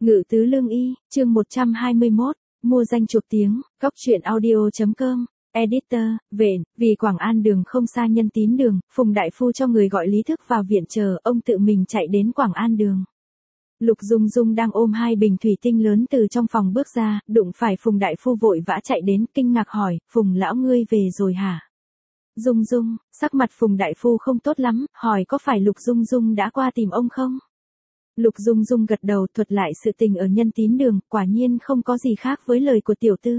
Ngự tứ lương y, chương 121, mua danh chuộc tiếng, góc truyện audio.com, editor, vì Quảng An đường không xa Nhân Tín đường, Phùng Đại Phu cho người gọi Lý Thức vào viện chờ, ông tự mình chạy đến Quảng An đường. Lục Dung Dung đang ôm hai bình thủy tinh lớn từ trong phòng bước ra, đụng phải Phùng Đại Phu vội vã chạy đến, kinh ngạc hỏi, Phùng lão ngươi về rồi hả? Dung Dung, sắc mặt Phùng Đại Phu không tốt lắm, hỏi có phải Lục Dung Dung đã qua tìm ông không? Lục Dung Dung gật đầu thuật lại sự tình ở Nhân Tín đường, quả nhiên không có gì khác với lời của tiểu tư.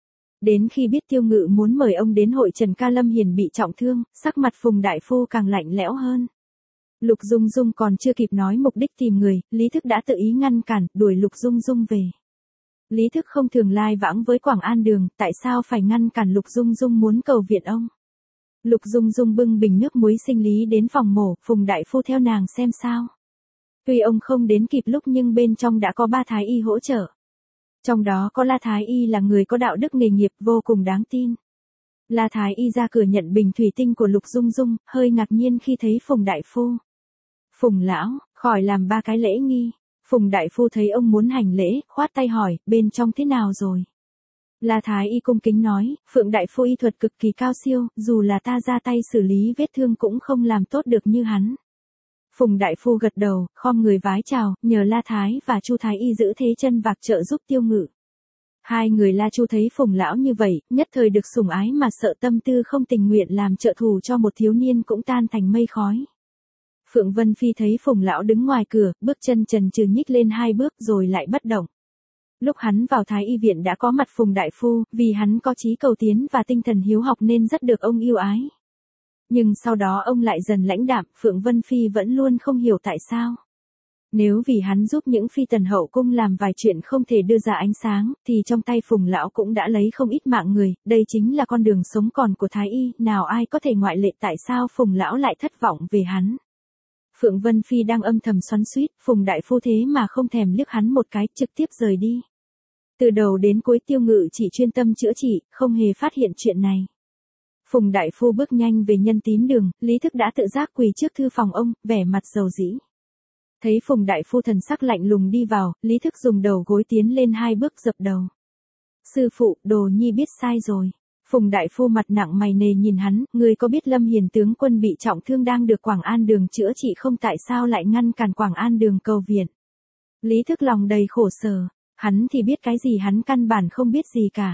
Đến khi biết Tiêu Ngự muốn mời ông đến hội Trần Ca Lâm Hiền bị trọng thương, sắc mặt Phùng Đại Phu càng lạnh lẽo hơn. Lục Dung Dung còn chưa kịp nói mục đích tìm người, Lý Thức đã tự ý ngăn cản, đuổi Lục Dung Dung về. Lý Thức không thường lai vãng với Quảng An đường, tại sao phải ngăn cản Lục Dung Dung muốn cầu viện ông? Lục Dung Dung bưng bình nước muối sinh lý đến phòng mổ, Phùng Đại Phu theo nàng xem sao. Tuy ông không đến kịp lúc nhưng bên trong đã có 3 thái y hỗ trợ. Trong đó có La Thái Y là người có đạo đức nghề nghiệp vô cùng đáng tin. La Thái Y ra cửa nhận bình thủy tinh của Lục Dung Dung, hơi ngạc nhiên khi thấy Phùng Đại Phu. Phùng lão, khỏi làm 3 cái lễ nghi. Phùng Đại Phu thấy ông muốn hành lễ, khoát tay hỏi, bên trong thế nào rồi? La Thái Y cung kính nói, Phượng Đại Phu y thuật cực kỳ cao siêu, dù là ta ra tay xử lý vết thương cũng không làm tốt được như hắn. Phùng Đại Phu gật đầu, khom người vái chào, nhờ La Thái và Chu Thái Y giữ thế chân vạc trợ giúp Tiêu Ngự. Hai người La Chu thấy Phùng lão như vậy, nhất thời được sủng ái mà sợ tâm tư không tình nguyện làm trợ thủ cho một thiếu niên cũng tan thành mây khói. Phượng Vân Phi thấy Phùng lão đứng ngoài cửa, bước chân chần chừ nhích lên 2 bước rồi lại bất động. Lúc hắn vào Thái Y viện đã có mặt Phùng Đại Phu, vì hắn có chí cầu tiến và tinh thần hiếu học nên rất được ông yêu ái. Nhưng sau đó ông lại dần lãnh đạm, Phượng Vân Phi vẫn luôn không hiểu tại sao. Nếu vì hắn giúp những phi tần hậu cung làm vài chuyện không thể đưa ra ánh sáng, thì trong tay Phùng lão cũng đã lấy không ít mạng người, đây chính là con đường sống còn của Thái Y, nào ai có thể ngoại lệ tại sao Phùng lão lại thất vọng về hắn. Phượng Vân Phi đang âm thầm xoắn xuýt, Phùng Đại Phu thế mà không thèm liếc hắn một cái, trực tiếp rời đi. Từ đầu đến cuối Tiêu Ngự chỉ chuyên tâm chữa trị, không hề phát hiện chuyện này. Phùng Đại Phu bước nhanh về Nhân Tín đường, Lý Thức đã tự giác quỳ trước thư phòng ông, vẻ mặt dầu dĩ. Thấy Phùng Đại Phu thần sắc lạnh lùng đi vào, Lý Thức dùng đầu gối tiến lên 2 bước dập đầu. Sư phụ, đồ nhi biết sai rồi. Phùng Đại Phu mặt nặng mày nề nhìn hắn, ngươi có biết Lâm Hiền tướng quân bị trọng thương đang được Quảng An đường chữa trị không, tại sao lại ngăn cản Quảng An đường cầu viện? Lý Thức lòng đầy khổ sở, hắn thì biết cái gì, hắn căn bản không biết gì cả.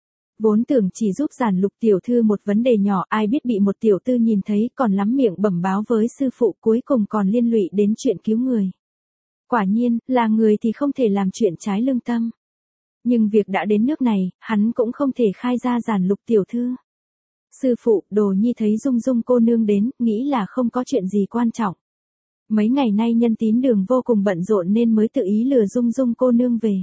Vốn tưởng chỉ giúp giản Lục tiểu thư một vấn đề nhỏ, ai biết bị một tiểu tư nhìn thấy còn lắm miệng bẩm báo với sư phụ, cuối cùng còn liên lụy đến chuyện cứu người. Quả nhiên, là người thì không thể làm chuyện trái lương tâm. Nhưng việc đã đến nước này, hắn cũng không thể khai ra giản Lục tiểu thư. Sư phụ, đồ nhi thấy Dung Dung cô nương đến, nghĩ là không có chuyện gì quan trọng. Mấy ngày nay Nhân Tín đường vô cùng bận rộn nên mới tự ý lừa Dung Dung cô nương về.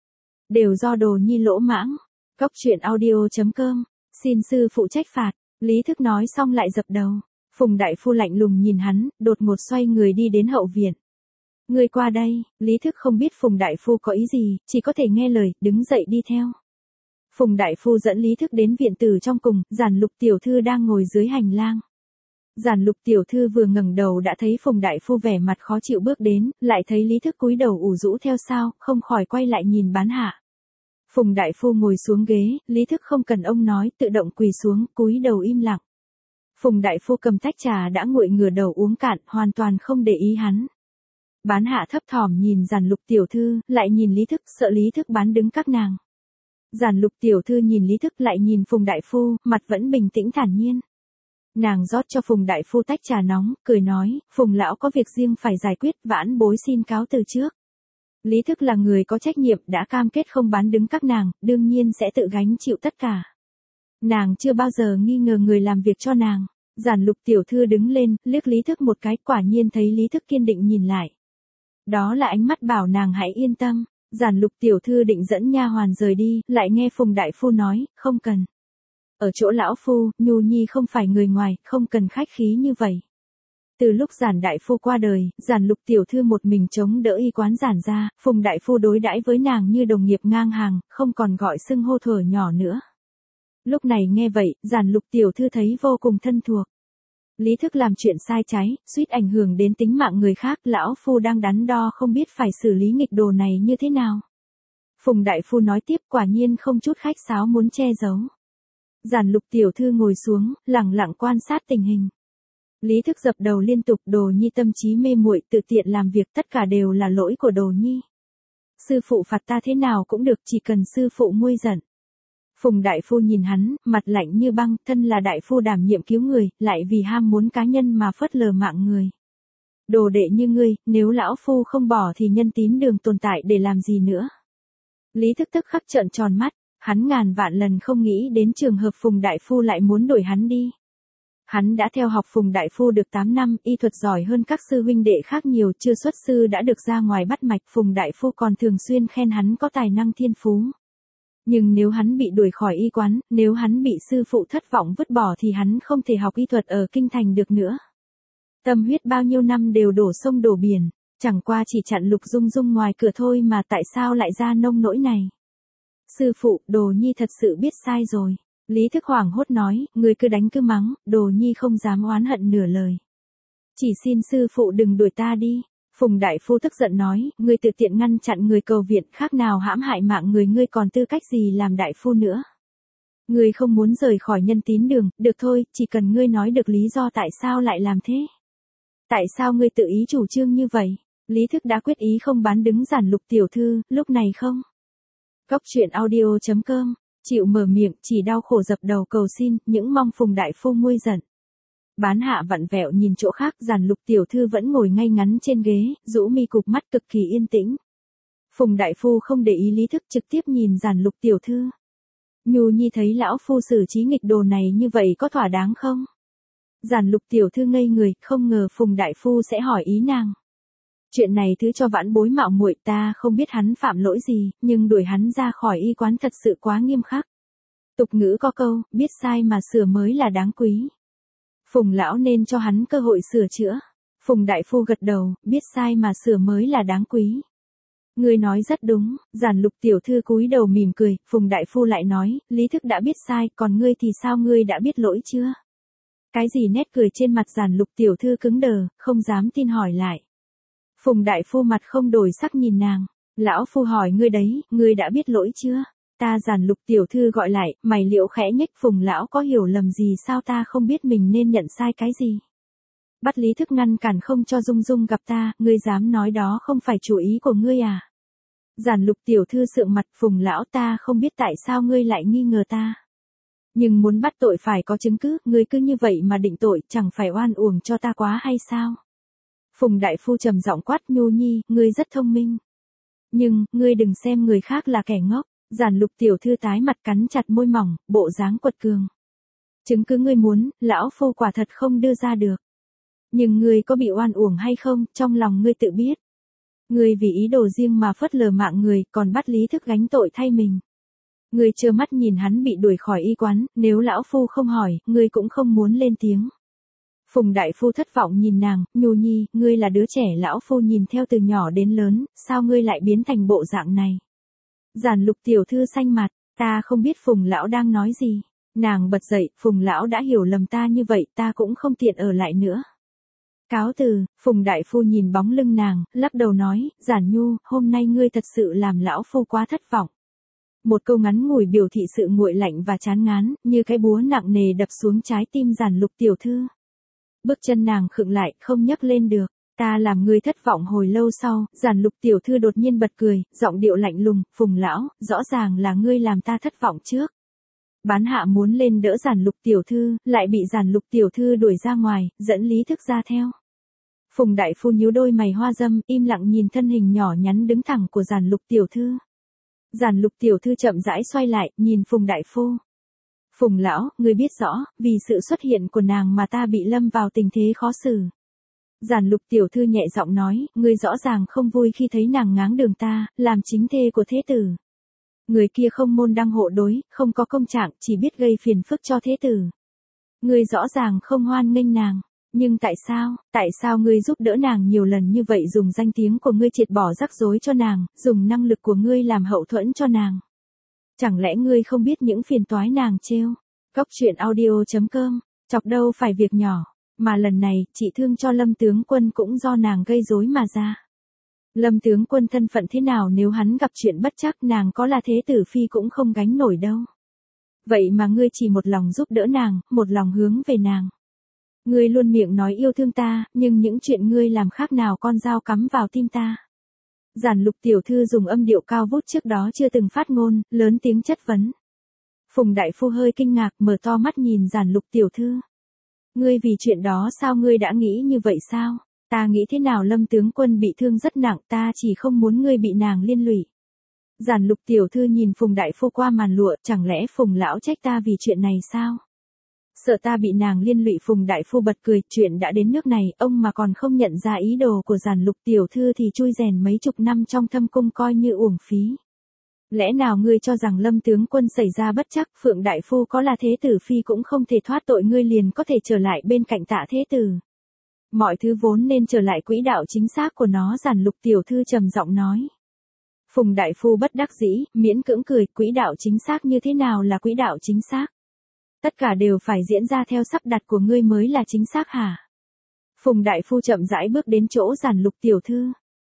Đều do đồ nhi lỗ mãng. Góc truyện audio.com, xin sư phụ trách phạt. Lý Thức nói xong lại dập đầu. Phùng Đại Phu lạnh lùng nhìn hắn, đột ngột xoay người đi đến hậu viện. Ngươi qua đây, Lý Thức không biết Phùng Đại Phu có ý gì, chỉ có thể nghe lời, đứng dậy đi theo. Phùng Đại Phu dẫn Lý Thức đến viện tử trong cùng, giản Lục tiểu thư đang ngồi dưới hành lang. Giản Lục tiểu thư vừa ngẩng đầu đã thấy Phùng Đại Phu vẻ mặt khó chịu bước đến, lại thấy Lý Thức cúi đầu ủ rũ theo sau, không khỏi quay lại nhìn bán hạ. Phùng Đại Phu ngồi xuống ghế, Lý Thức không cần ông nói, tự động quỳ xuống, cúi đầu im lặng. Phùng Đại Phu cầm tách trà đã nguội ngửa đầu uống cạn, hoàn toàn không để ý hắn. Bán hạ thấp thỏm nhìn giản Lục tiểu thư, lại nhìn Lý Thức, sợ Lý Thức bán đứng các nàng. Giản Lục tiểu thư nhìn Lý Thức lại nhìn Phùng Đại Phu, mặt vẫn bình tĩnh thản nhiên. Nàng rót cho Phùng Đại Phu tách trà nóng, cười nói, Phùng lão có việc riêng phải giải quyết, vãn bối xin cáo từ trước. Lý Thức là người có trách nhiệm, đã cam kết không bán đứng các nàng, đương nhiên sẽ tự gánh chịu tất cả. Nàng chưa bao giờ nghi ngờ người làm việc cho nàng. Giản Lục tiểu thư đứng lên, liếc Lý Thức một cái, quả nhiên thấy Lý Thức kiên định nhìn lại. Đó là ánh mắt bảo nàng hãy yên tâm. Giản Lục tiểu thư định dẫn nha hoàn rời đi, lại nghe Phùng Đại Phu nói, không cần. Ở chỗ lão phu, Nhu nhi không phải người ngoài, không cần khách khí như vậy. Từ lúc giản Đại Phu qua đời, giản Lục tiểu thư một mình chống đỡ y quán giản ra, Phùng Đại Phu đối đãi với nàng như đồng nghiệp ngang hàng, không còn gọi xưng hô thuở nhỏ nữa. Lúc này nghe vậy, giản Lục tiểu thư thấy vô cùng thân thuộc. Lý Thức làm chuyện sai trái, suýt ảnh hưởng đến tính mạng người khác, lão phu đang đắn đo không biết phải xử lý nghịch đồ này như thế nào. Phùng đại phu nói tiếp, quả nhiên không chút khách sáo muốn che giấu. Giản Lục tiểu thư ngồi xuống, lặng lặng quan sát tình hình. Lý Thức dập đầu liên tục, Đồ Nhi tâm trí mê muội, tự tiện làm việc, tất cả đều là lỗi của Đồ Nhi. Sư phụ phạt ta thế nào cũng được, chỉ cần sư phụ nguôi giận. Phùng đại phu nhìn hắn, mặt lạnh như băng, thân là đại phu đảm nhiệm cứu người, lại vì ham muốn cá nhân mà phớt lờ mạng người. Đồ đệ như ngươi, nếu lão phu không bỏ thì nhân tín đường tồn tại để làm gì nữa. Lý Thức tức khắc trợn tròn mắt, hắn ngàn vạn lần không nghĩ đến trường hợp Phùng đại phu lại muốn đuổi hắn đi. Hắn đã theo học Phùng đại phu được 8 năm, y thuật giỏi hơn các sư huynh đệ khác nhiều, chưa xuất sư đã được ra ngoài bắt mạch, Phùng đại phu còn thường xuyên khen hắn có tài năng thiên phú. Nhưng nếu hắn bị đuổi khỏi y quán, nếu hắn bị sư phụ thất vọng vứt bỏ thì hắn không thể học y thuật ở kinh thành được nữa. Tâm huyết bao nhiêu năm đều đổ sông đổ biển, chẳng qua chỉ chặn Lục Dung Dung ngoài cửa thôi mà tại sao lại ra nông nỗi này. Sư phụ, Đồ Nhi thật sự biết sai rồi. Lý Thức hoảng hốt nói, người cứ đánh cứ mắng, Đồ Nhi không dám oán hận nửa lời. Chỉ xin sư phụ đừng đuổi ta đi. Phùng đại phu tức giận nói, ngươi tự tiện ngăn chặn người cầu viện, khác nào hãm hại mạng người, ngươi còn tư cách gì làm đại phu nữa. Ngươi không muốn rời khỏi nhân tín đường, được thôi, chỉ cần ngươi nói được lý do tại sao lại làm thế. Tại sao ngươi tự ý chủ trương như vậy? Lý Thức đã quyết ý không bán đứng Giản Lục tiểu thư, lúc này không. Góc truyện audio.com, chịu mở miệng, chỉ đau khổ dập đầu cầu xin, những mong Phùng đại phu nguôi giận. Bán hạ vặn vẹo nhìn chỗ khác, Giản Lục tiểu thư vẫn ngồi ngay ngắn trên ghế, rũ mi cụp mắt cực kỳ yên tĩnh. Phùng đại phu không để ý Lý Thức, trực tiếp nhìn Giản Lục tiểu thư. Nhu Nhi thấy lão phu xử trí nghịch đồ này như vậy có thỏa đáng không? Giản Lục tiểu thư ngây người, không ngờ Phùng đại phu sẽ hỏi ý nàng. Chuyện này thứ cho vãn bối mạo muội, ta không biết hắn phạm lỗi gì, nhưng đuổi hắn ra khỏi y quán thật sự quá nghiêm khắc. Tục ngữ có câu, biết sai mà sửa mới là đáng quý. Phùng lão nên cho hắn cơ hội sửa chữa. Phùng đại phu gật đầu, biết sai mà sửa mới là đáng quý. Ngươi nói rất đúng. Giản Lục tiểu thư cúi đầu mỉm cười, Phùng đại phu lại nói, Lý Thức đã biết sai, còn ngươi thì sao, ngươi đã biết lỗi chưa? Cái gì? Nét cười trên mặt Giản Lục tiểu thư cứng đờ, không dám tin hỏi lại. Phùng đại phu mặt không đổi sắc nhìn nàng. Lão phu hỏi ngươi đấy, ngươi đã biết lỗi chưa? Ta. Giản Lục tiểu thư gọi lại, mày liễu khẽ nhếch, Phùng lão có hiểu lầm gì sao, ta không biết mình nên nhận sai cái gì. Bắt Lý Thức ngăn cản không cho Dung Dung gặp ta, ngươi dám nói đó không phải chủ ý của ngươi à? Giản Lục tiểu thư sượng mặt, Phùng lão, ta không biết tại sao ngươi lại nghi ngờ ta. Nhưng muốn bắt tội phải có chứng cứ, ngươi cứ như vậy mà định tội, chẳng phải oan uổng cho ta quá hay sao? Phùng đại phu trầm giọng quát, Nhu Nhi, ngươi rất thông minh. Nhưng, ngươi đừng xem người khác là kẻ ngốc. Giản Lục tiểu thư tái mặt cắn chặt môi mỏng, bộ dáng quật cường. Chứng cứ ngươi muốn, lão phu quả thật không đưa ra được. Nhưng ngươi có bị oan uổng hay không, trong lòng ngươi tự biết. Ngươi vì ý đồ riêng mà phớt lờ mạng người, còn bắt Lý Thức gánh tội thay mình. Ngươi trơ mắt nhìn hắn bị đuổi khỏi y quán, nếu lão phu không hỏi, ngươi cũng không muốn lên tiếng. Phùng đại phu thất vọng nhìn nàng, Nhu Nhi, ngươi là đứa trẻ lão phu nhìn theo từ nhỏ đến lớn, sao ngươi lại biến thành bộ dạng này? Giản Lục tiểu thư xanh mặt, ta không biết Phùng lão đang nói gì. Nàng bật dậy, Phùng lão đã hiểu lầm ta như vậy, ta cũng không tiện ở lại nữa. Cáo từ. Phùng đại phu nhìn bóng lưng nàng, lắc đầu nói, Giản Nhu, hôm nay ngươi thật sự làm lão phu quá thất vọng. Một câu ngắn ngủi biểu thị sự nguội lạnh và chán ngán, như cái búa nặng nề đập xuống trái tim Giản Lục tiểu thư. Bước chân nàng khựng lại, không nhấc lên được. Ta làm ngươi thất vọng. Hồi lâu sau, Giản Lục tiểu thư đột nhiên bật cười, giọng điệu lạnh lùng, Phùng lão, rõ ràng là ngươi làm ta thất vọng trước. Bán hạ muốn lên đỡ Giản Lục tiểu thư, lại bị Giản Lục tiểu thư đuổi ra ngoài, dẫn Lý Thức ra theo. Phùng đại phu nhíu đôi mày hoa dâm, im lặng nhìn thân hình nhỏ nhắn đứng thẳng của Giản Lục tiểu thư. Giản Lục tiểu thư chậm rãi xoay lại, nhìn Phùng đại phu. Phùng lão, ngươi biết rõ, vì sự xuất hiện của nàng mà ta bị lâm vào tình thế khó xử. Giản Lục tiểu thư nhẹ giọng nói, ngươi rõ ràng không vui khi thấy nàng ngáng đường ta, làm chính thê của thế tử. Người kia không môn đăng hộ đối, không có công trạng, chỉ biết gây phiền phức cho thế tử. Ngươi rõ ràng không hoan nghênh nàng, nhưng tại sao ngươi giúp đỡ nàng nhiều lần như vậy, dùng danh tiếng của ngươi triệt bỏ rắc rối cho nàng, dùng năng lực của ngươi làm hậu thuẫn cho nàng. Chẳng lẽ ngươi không biết những phiền toái nàng trêu? Góc truyện audio.com, chọc đâu phải việc nhỏ. Mà lần này, chị thương cho Lâm tướng quân cũng do nàng gây rối mà ra. Lâm tướng quân thân phận thế nào nếu hắn gặp chuyện bất trắc nàng có là thế tử phi cũng không gánh nổi đâu. Vậy mà ngươi chỉ một lòng giúp đỡ nàng, một lòng hướng về nàng. Ngươi luôn miệng nói yêu thương ta, nhưng những chuyện ngươi làm khác nào con dao cắm vào tim ta. Giản Lục tiểu thư dùng âm điệu cao vút trước đó chưa từng phát ngôn, lớn tiếng chất vấn. Phùng đại phu hơi kinh ngạc mở to mắt nhìn Giản Lục tiểu thư. Ngươi vì chuyện đó sao ngươi đã nghĩ như vậy sao? Ta nghĩ thế nào Lâm tướng quân bị thương rất nặng ta chỉ không muốn ngươi bị nàng liên lụy. Giản Lục tiểu thư nhìn Phùng đại phu qua màn lụa chẳng lẽ Phùng lão trách ta vì chuyện này sao? Sợ ta bị nàng liên lụy Phùng đại phu bật cười chuyện đã đến nước này ông mà còn không nhận ra ý đồ của Giản Lục tiểu thư thì chui rèn mấy chục năm trong thâm cung coi như uổng phí. Lẽ nào ngươi cho rằng Lâm tướng quân xảy ra bất trắc Phượng đại phu có là thế tử phi cũng không thể thoát tội ngươi liền có thể trở lại bên cạnh Tạ thế tử. Mọi thứ vốn nên trở lại quỹ đạo chính xác của nó Giản Lục tiểu thư trầm giọng nói. Phùng đại phu bất đắc dĩ, miễn cưỡng cười, quỹ đạo chính xác như thế nào là quỹ đạo chính xác? Tất cả đều phải diễn ra theo sắp đặt của ngươi mới là chính xác hả? Phùng đại phu chậm rãi bước đến chỗ Giản Lục tiểu thư.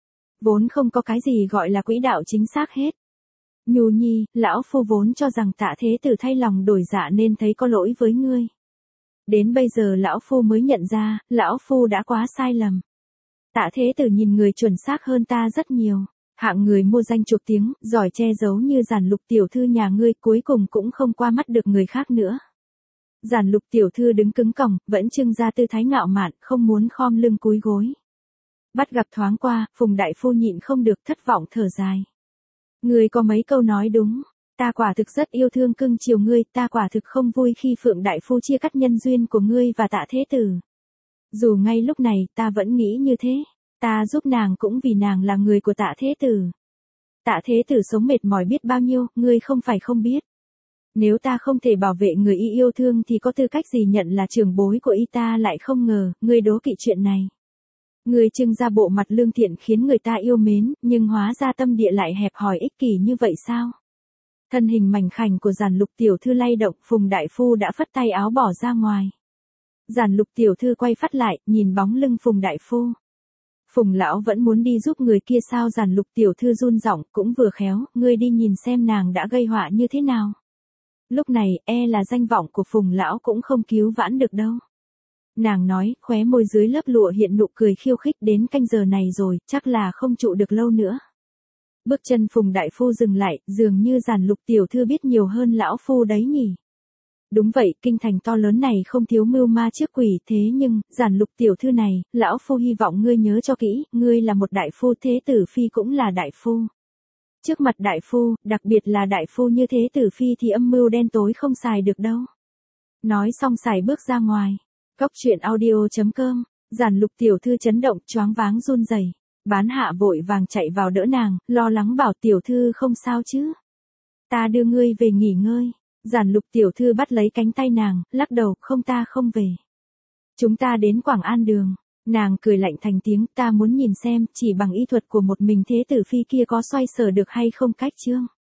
Vốn không có cái gì gọi là quỹ đạo chính xác hết. Nhu nhi, lão phu vốn cho rằng Tạ thế tử thay lòng đổi dạ nên thấy có lỗi với ngươi. Đến bây giờ lão phu mới nhận ra, lão phu đã quá sai lầm. Tạ thế tử nhìn người chuẩn xác hơn ta rất nhiều. Hạng người mua danh chuộc tiếng, giỏi che giấu như Giản Lục tiểu thư nhà ngươi cuối cùng cũng không qua mắt được người khác nữa. Giản Lục tiểu thư đứng cứng còng, vẫn trưng ra tư thái ngạo mạn, không muốn khom lưng cúi gối. Bắt gặp thoáng qua, Phùng đại phu nhịn không được thất vọng thở dài. Ngươi có mấy câu nói đúng, ta quả thực rất yêu thương cưng chiều ngươi, ta quả thực không vui khi Phượng đại phu chia cắt nhân duyên của ngươi và Tạ thế tử. Dù ngay lúc này ta vẫn nghĩ như thế. Ta giúp nàng cũng vì nàng là người của Tạ thế tử. Tạ thế tử sống mệt mỏi biết bao nhiêu, ngươi không phải không biết. Nếu ta không thể bảo vệ người y yêu thương thì có tư cách gì nhận là trưởng bối của y ta lại không ngờ, ngươi đố kỵ chuyện này. Ngươi trưng ra bộ mặt lương thiện khiến người ta yêu mến, nhưng hóa ra tâm địa lại hẹp hòi ích kỷ như vậy sao? Thân hình mảnh khảnh của Giản Lục tiểu thư lay động, Phùng đại phu đã phất tay áo bỏ ra ngoài. Giản Lục tiểu thư quay phát lại, nhìn bóng lưng Phùng đại phu. Phùng lão vẫn muốn đi giúp người kia sao Giản Lục tiểu thư run giọng cũng vừa khéo, ngươi đi nhìn xem nàng đã gây họa như thế nào. Lúc này, là danh vọng của Phùng lão cũng không cứu vãn được đâu. Nàng nói, khóe môi dưới lớp lụa hiện nụ cười khiêu khích đến canh giờ này rồi, chắc là không trụ được lâu nữa. Bước chân Phùng đại phu dừng lại, dường như Giản Lục tiểu thư biết nhiều hơn lão phu đấy nhỉ. Đúng vậy, kinh thành to lớn này không thiếu mưu ma trước quỷ thế nhưng, Giản Lục tiểu thư này, lão phu hy vọng ngươi nhớ cho kỹ, ngươi là một đại phu thế tử phi cũng là đại phu. Trước mặt đại phu, đặc biệt là đại phu như thế tử phi thì âm mưu đen tối không xài được đâu. Nói xong xài bước ra ngoài. Cóc truyện audio.com, Giản Lục tiểu thư chấn động choáng váng run rẩy. Bán hạ vội vàng chạy vào đỡ nàng, lo lắng bảo tiểu thư không sao chứ. Ta đưa ngươi về nghỉ ngơi. Giản Lục tiểu thư bắt lấy cánh tay nàng, lắc đầu, không ta không về. Chúng ta đến Quảng An đường. Nàng cười lạnh thành tiếng, ta muốn nhìn xem, chỉ bằng y thuật của một mình thế tử phi kia có xoay sở được hay không cách chương.